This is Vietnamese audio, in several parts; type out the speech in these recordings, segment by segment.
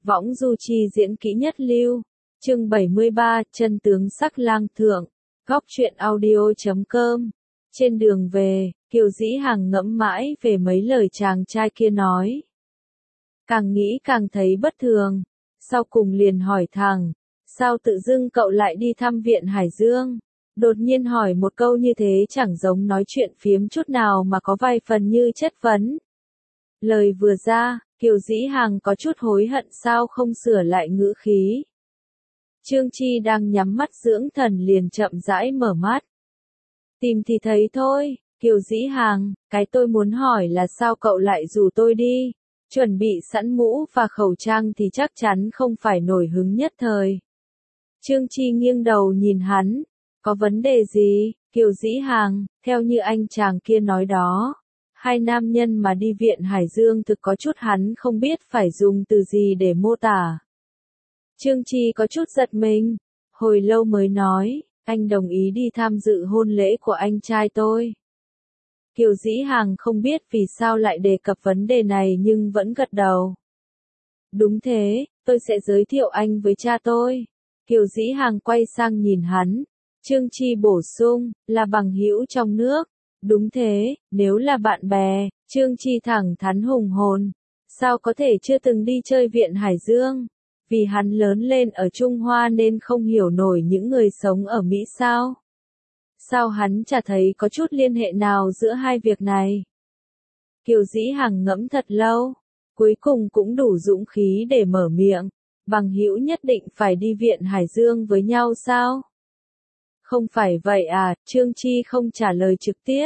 Võng du chi diễn kỹ nhất lưu. Chương 73, chân tướng sắc lang thượng. Góc truyện audio.com. Trên đường về, Kiều Dĩ Hằng ngẫm mãi về mấy lời chàng trai kia nói. Càng nghĩ càng thấy bất thường. Sau cùng liền hỏi thẳng, sao tự dưng cậu lại đi thăm viện Hải Dương? Đột nhiên hỏi một câu như thế chẳng giống nói chuyện phiếm chút nào mà có vài phần như chất vấn. Lời vừa ra, Kiều Dĩ Hằng có chút hối hận sao không sửa lại ngữ khí. Trương Chi đang nhắm mắt dưỡng thần liền chậm rãi mở mắt. Tìm thì thấy thôi, Kiều Dĩ Hằng, cái tôi muốn hỏi là sao cậu lại rủ tôi đi? Chuẩn bị sẵn mũ và khẩu trang thì chắc chắn không phải nổi hứng nhất thời. Trương Chi nghiêng đầu nhìn hắn. Có vấn đề gì, Kiều Dĩ Hằng, theo như anh chàng kia nói đó. Hai nam nhân mà đi viện Hải Dương thực có chút hắn không biết phải dùng từ gì để mô tả. Trương Chi có chút giật mình, hồi lâu mới nói, anh đồng ý đi tham dự hôn lễ của anh trai tôi. Kiều Dĩ Hằng không biết vì sao lại đề cập vấn đề này nhưng vẫn gật đầu. Đúng thế, tôi sẽ giới thiệu anh với cha tôi. Kiều Dĩ Hằng quay sang nhìn hắn. Trương Chi bổ sung, là bằng hữu trong nước. Đúng thế, nếu là bạn bè, Trương Chi thẳng thắn hùng hồn. Sao có thể chưa từng đi chơi viện Hải Dương? Vì hắn lớn lên ở Trung Hoa nên không hiểu nổi những người sống ở Mỹ sao? Sao hắn chả thấy có chút liên hệ nào giữa hai việc này? Kiều Dĩ Hằng ngẫm thật lâu, cuối cùng cũng đủ dũng khí để mở miệng. Bằng hữu nhất định phải đi viện Hải Dương với nhau sao? Không phải vậy à, Trương Chi không trả lời trực tiếp.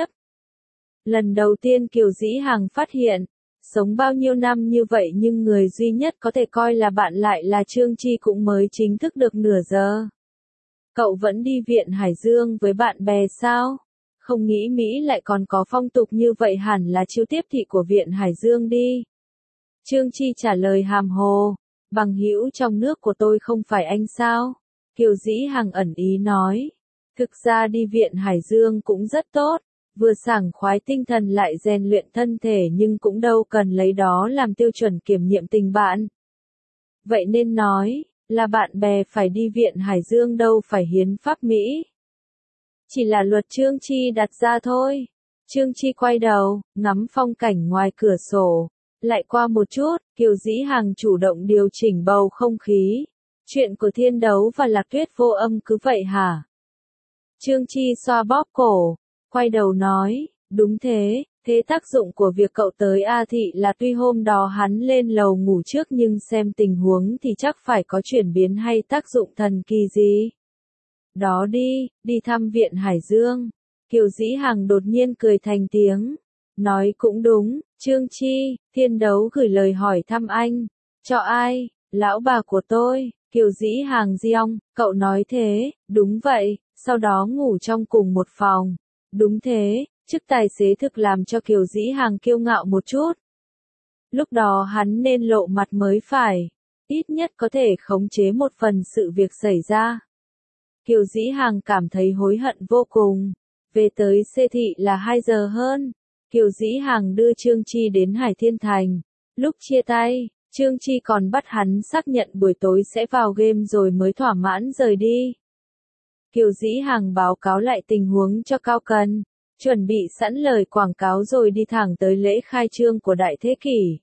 Lần đầu tiên Kiều Dĩ Hằng phát hiện, sống bao nhiêu năm như vậy nhưng người duy nhất có thể coi là bạn lại là Trương Chi cũng mới chính thức được nửa giờ. Cậu vẫn đi viện Hải Dương với bạn bè sao? Không nghĩ Mỹ lại còn có phong tục như vậy hẳn là chiêu tiếp thị của viện Hải Dương đi. Trương Chi trả lời hàm hồ, bằng hữu trong nước của tôi không phải anh sao? Kiều Dĩ Hằng ẩn ý nói. Thực ra đi viện Hải Dương cũng rất tốt, vừa sảng khoái tinh thần lại rèn luyện thân thể nhưng cũng đâu cần lấy đó làm tiêu chuẩn kiểm nghiệm tình bạn. Vậy nên nói, là bạn bè phải đi viện Hải Dương đâu phải hiến pháp Mỹ. Chỉ là luật Trương Chi đặt ra thôi. Trương Chi quay đầu, ngắm phong cảnh ngoài cửa sổ. Lại qua một chút, Kiều Dĩ Hằng chủ động điều chỉnh bầu không khí. Chuyện của Thiên Đấu và Lạc Tuyết Vô Âm cứ vậy hả? Trương Chi xoa bóp cổ, quay đầu nói, đúng thế, thế tác dụng của việc cậu tới A Thị là tuy hôm đó hắn lên lầu ngủ trước nhưng xem tình huống thì chắc phải có chuyển biến hay tác dụng thần kỳ gì. Đó đi thăm viện Hải Dương. Kiều Dĩ Hằng đột nhiên cười thành tiếng. Nói cũng đúng, Trương Chi, Thiên Đấu gửi lời hỏi thăm anh. Cho ai? Lão bà của tôi. Kiều Dĩ Hằng giong, cậu nói thế, đúng vậy, sau đó ngủ trong cùng một phòng. Đúng thế, chức tài xế thực làm cho Kiều Dĩ Hằng kiêu ngạo một chút. Lúc đó hắn nên lộ mặt mới phải, ít nhất có thể khống chế một phần sự việc xảy ra. Kiều Dĩ Hằng cảm thấy hối hận vô cùng. Về tới Xê Thị là 2 giờ hơn. Kiều Dĩ Hằng đưa Trương Chi đến Hải Thiên Thành. Lúc chia tay, Trương Chi còn bắt hắn xác nhận buổi tối sẽ vào game rồi mới thỏa mãn rời đi. Kiều Dĩ Hằng báo cáo lại tình huống cho Cao Cần, chuẩn bị sẵn lời quảng cáo rồi đi thẳng tới lễ khai trương của Đại Thế Kỷ.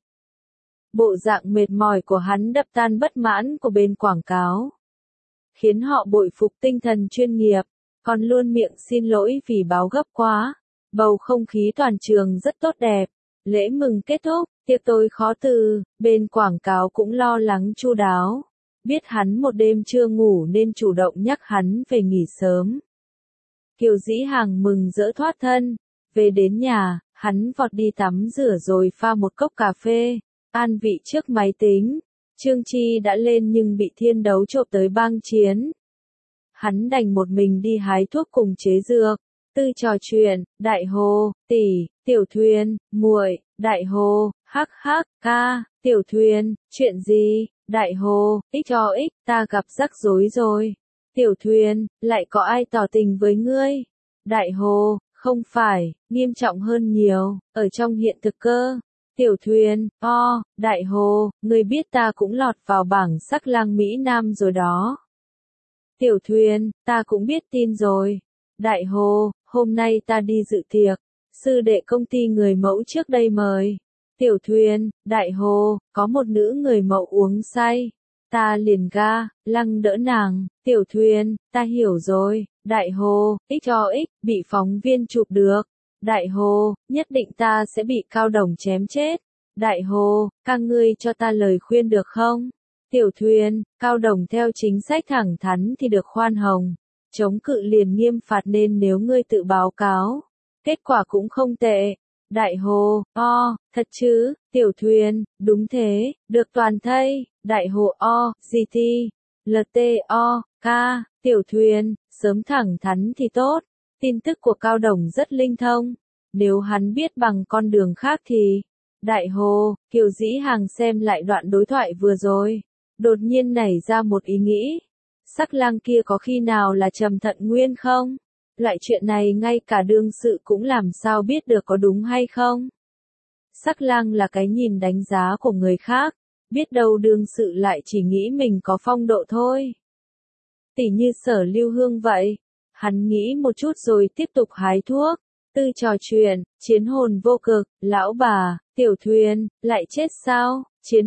Bộ dạng mệt mỏi của hắn đập tan bất mãn của bên quảng cáo, khiến họ bội phục tinh thần chuyên nghiệp, còn luôn miệng xin lỗi vì báo gấp quá. Bầu không khí toàn trường rất tốt đẹp. Lễ mừng kết thúc, tiệc tối khó từ, bên quảng cáo cũng lo lắng chu đáo. Biết hắn một đêm chưa ngủ nên chủ động nhắc hắn về nghỉ sớm. Kiều Dĩ Hằng mừng rỡ thoát thân. Về đến nhà, hắn vọt đi tắm rửa rồi pha một cốc cà phê, an vị trước máy tính. Trương Chi đã lên nhưng bị Thiên Đấu trộm tới bang chiến. Hắn đành một mình đi hái thuốc cùng chế dược. Tư trò chuyện, đại hồ, tỷ, tiểu thuyền, muội, đại hồ, hắc hắc, ca, tiểu thuyền, chuyện gì, đại hồ, ích cho ích, ta gặp rắc rối rồi. Tiểu thuyền, lại có ai tỏ tình với ngươi? Đại hồ, không phải, nghiêm trọng hơn nhiều, ở trong hiện thực cơ. Tiểu Thuyền, Đại Hồ, ngươi biết ta cũng lọt vào bảng sắc lang Mỹ Nam rồi đó. Tiểu Thuyền, ta cũng biết tin rồi. Đại Hồ, hôm nay ta đi dự tiệc, sư đệ công ty người mẫu trước đây mời. Tiểu Thuyền, Đại Hồ, có một nữ người mẫu uống say. Ta liền lăng đỡ nàng. Tiểu Thuyền, ta hiểu rồi. Đại Hồ, x cho x, bị phóng viên chụp được. Đại Hồ, nhất định ta sẽ bị Cao Đồng chém chết. Đại Hồ, các ngươi cho ta lời khuyên được không? Tiểu Thuyền, Cao Đồng theo chính sách thẳng thắn thì được khoan hồng. Chống cự liền nghiêm phạt nên nếu ngươi tự báo cáo. Kết quả cũng không tệ. Đại Hồ, thật chứ? Tiểu Thuyền, đúng thế, được toàn thây. Đại Hồ GT, LTO, Tiểu Thuyền, sớm thẳng thắn thì tốt. Tin tức của Cao Đồng rất linh thông. Nếu hắn biết bằng con đường khác thì... Đại Hồ, Kiều Dĩ Hàng xem lại đoạn đối thoại vừa rồi. Đột nhiên nảy ra một ý nghĩ. Sắc lang kia có khi nào là Trầm Thận Nguyên không? Loại chuyện này ngay cả đương sự cũng làm sao biết được có đúng hay không? Sắc lang là cái nhìn đánh giá của người khác. Biết đâu đương sự lại chỉ nghĩ mình có phong độ thôi. Tỉ như Sở Lưu Hương vậy. Hắn nghĩ một chút rồi tiếp tục hái thuốc. Tư trò chuyện, chiến hồn vô cực, lão bà, Tiểu Thuyền, lại chết sao? Chiến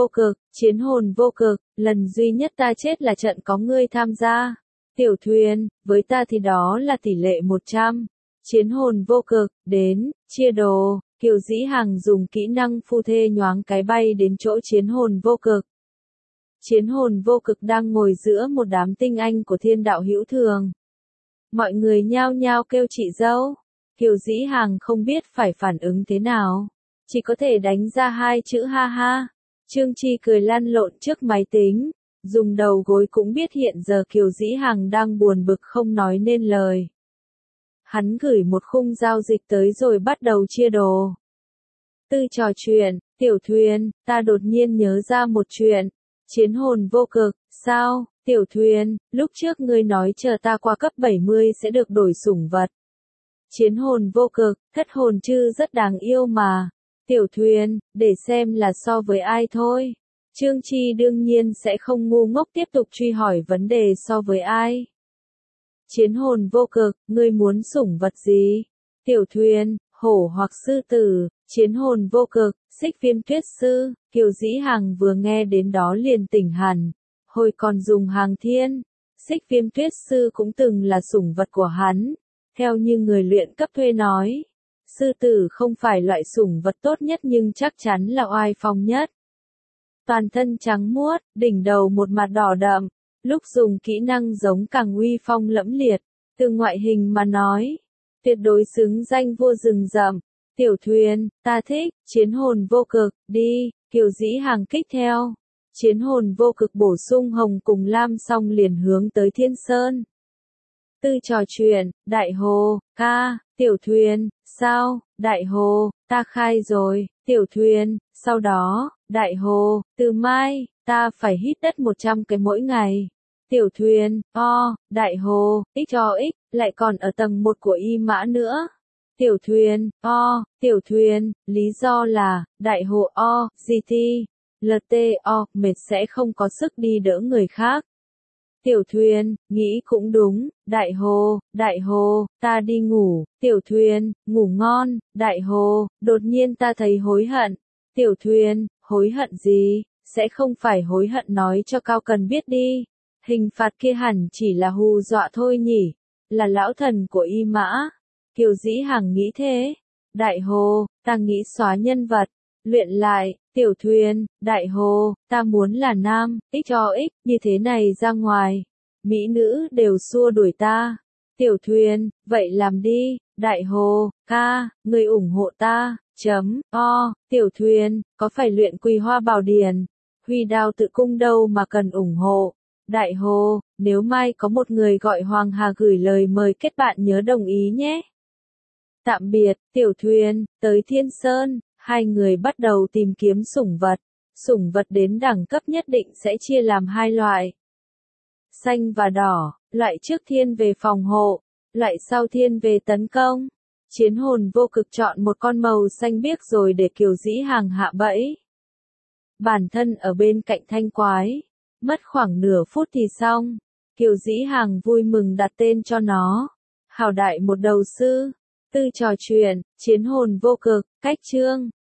hồn vô cực, lần duy nhất ta chết là trận có ngươi tham gia. Tiểu Thuyền, với ta thì đó là tỷ lệ 100. Chiến hồn vô cực, đến, chia đồ, Kiều Dĩ Hàng dùng kỹ năng phu thê nhoáng cái bay đến chỗ chiến hồn vô cực. Chiến hồn vô cực đang ngồi giữa một đám tinh anh của Thiên Đạo Hữu Thường. Mọi người nhao nhao kêu chị dâu. Kiều Dĩ Hàng không biết phải phản ứng thế nào. Chỉ có thể đánh ra 2 chữ ha ha. Trương Chi cười lăn lộn trước máy tính. Dùng đầu gối cũng biết hiện giờ Kiều Dĩ Hàng đang buồn bực không nói nên lời. Hắn gửi một khung giao dịch tới rồi bắt đầu chia đồ. Tư trò chuyện, Tiểu Thuyền, ta đột nhiên nhớ ra một chuyện. Chiến hồn vô cực, sao? Tiểu Thuyền, lúc trước ngươi nói chờ ta qua cấp 70 sẽ được đổi sủng vật. Chiến hồn vô cực, thất hồn chư rất đáng yêu mà. Tiểu Thuyền, để xem là so với ai thôi. Trương Chi đương nhiên sẽ không ngu ngốc tiếp tục truy hỏi vấn đề so với ai. Chiến hồn vô cực, ngươi muốn sủng vật gì? Tiểu Thuyền, hổ hoặc sư tử. Chiến hồn vô cực, Xích Viêm Tuyết Sư. Kiều Dĩ Hàng vừa nghe đến đó liền tỉnh hẳn. Hồi còn dùng Hàng Thiên, Xích Viêm Tuyết Sư cũng từng là sủng vật của hắn. Theo như người luyện cấp thuê nói, sư tử không phải loại sủng vật tốt nhất nhưng chắc chắn là oai phong nhất. Toàn thân trắng muốt, đỉnh đầu một mặt đỏ đậm, lúc dùng kỹ năng giống càng uy phong lẫm liệt, từ ngoại hình mà nói, tuyệt đối xứng danh vua rừng rậm. Tiểu Thuyền, ta thích, chiến hồn vô cực, đi, Kiều Dĩ Hàng kích theo. Chiến hồn vô cực bổ sung hồng cùng lam xong liền hướng tới Thiên Sơn. Tư trò chuyện, Đại Hồ, Tiểu Thuyền, sao? Đại Hồ, ta khai rồi. Tiểu Thuyền, sau đó, Đại Hồ, từ mai, ta phải hít đất 100 cái mỗi ngày. Tiểu Thuyền, Đại Hồ, x cho x, lại còn ở tầng 1 của y mã nữa. Tiểu Thuyền, Tiểu Thuyền, lý do là, Đại Hồ GT, LTO, mệt sẽ không có sức đi đỡ người khác. Tiểu Thuyền, nghĩ cũng đúng. Đại Hồ, ta đi ngủ. Tiểu Thuyền, ngủ ngon. Đại Hồ, đột nhiên ta thấy hối hận. Tiểu Thuyền, hối hận gì? Sẽ không phải hối hận nói cho Cao Cần biết đi. Hình phạt kia hẳn chỉ là hù dọa thôi nhỉ. Là lão thần của y mã. Kiều Dĩ Hàng nghĩ thế. Đại Hồ, ta nghĩ xóa nhân vật. Luyện lại. Tiểu Thuyền, Đại Hồ, ta muốn là nam, x cho x, như thế này ra ngoài. Mỹ nữ đều xua đuổi ta. Tiểu Thuyền, vậy làm đi. Đại Hồ, người ủng hộ ta. Tiểu Thuyền, có phải luyện Quỳ Hoa Bảo Điển, Huy Đao Tự Cung đâu mà cần ủng hộ. Đại Hồ, nếu mai có một người gọi Hoàng Hà gửi lời mời kết bạn nhớ đồng ý nhé. Tạm biệt, Tiểu Thuyền, tới Thiên Sơn. Hai người bắt đầu tìm kiếm sủng vật. Sủng vật đến đẳng cấp nhất định sẽ chia làm 2 loại. Xanh và đỏ, loại trước thiên về phòng hộ, loại sau thiên về tấn công. Chiến hồn vô cực chọn một con màu xanh biếc rồi để Kiều Dĩ Hàng hạ bẫy. Bản thân ở bên cạnh thanh quái. Mất khoảng nửa phút thì xong. Kiều Dĩ Hàng vui mừng đặt tên cho nó. Hào đại một đầu sư. Tư trò chuyện, chiến hồn vô cực, cách chương.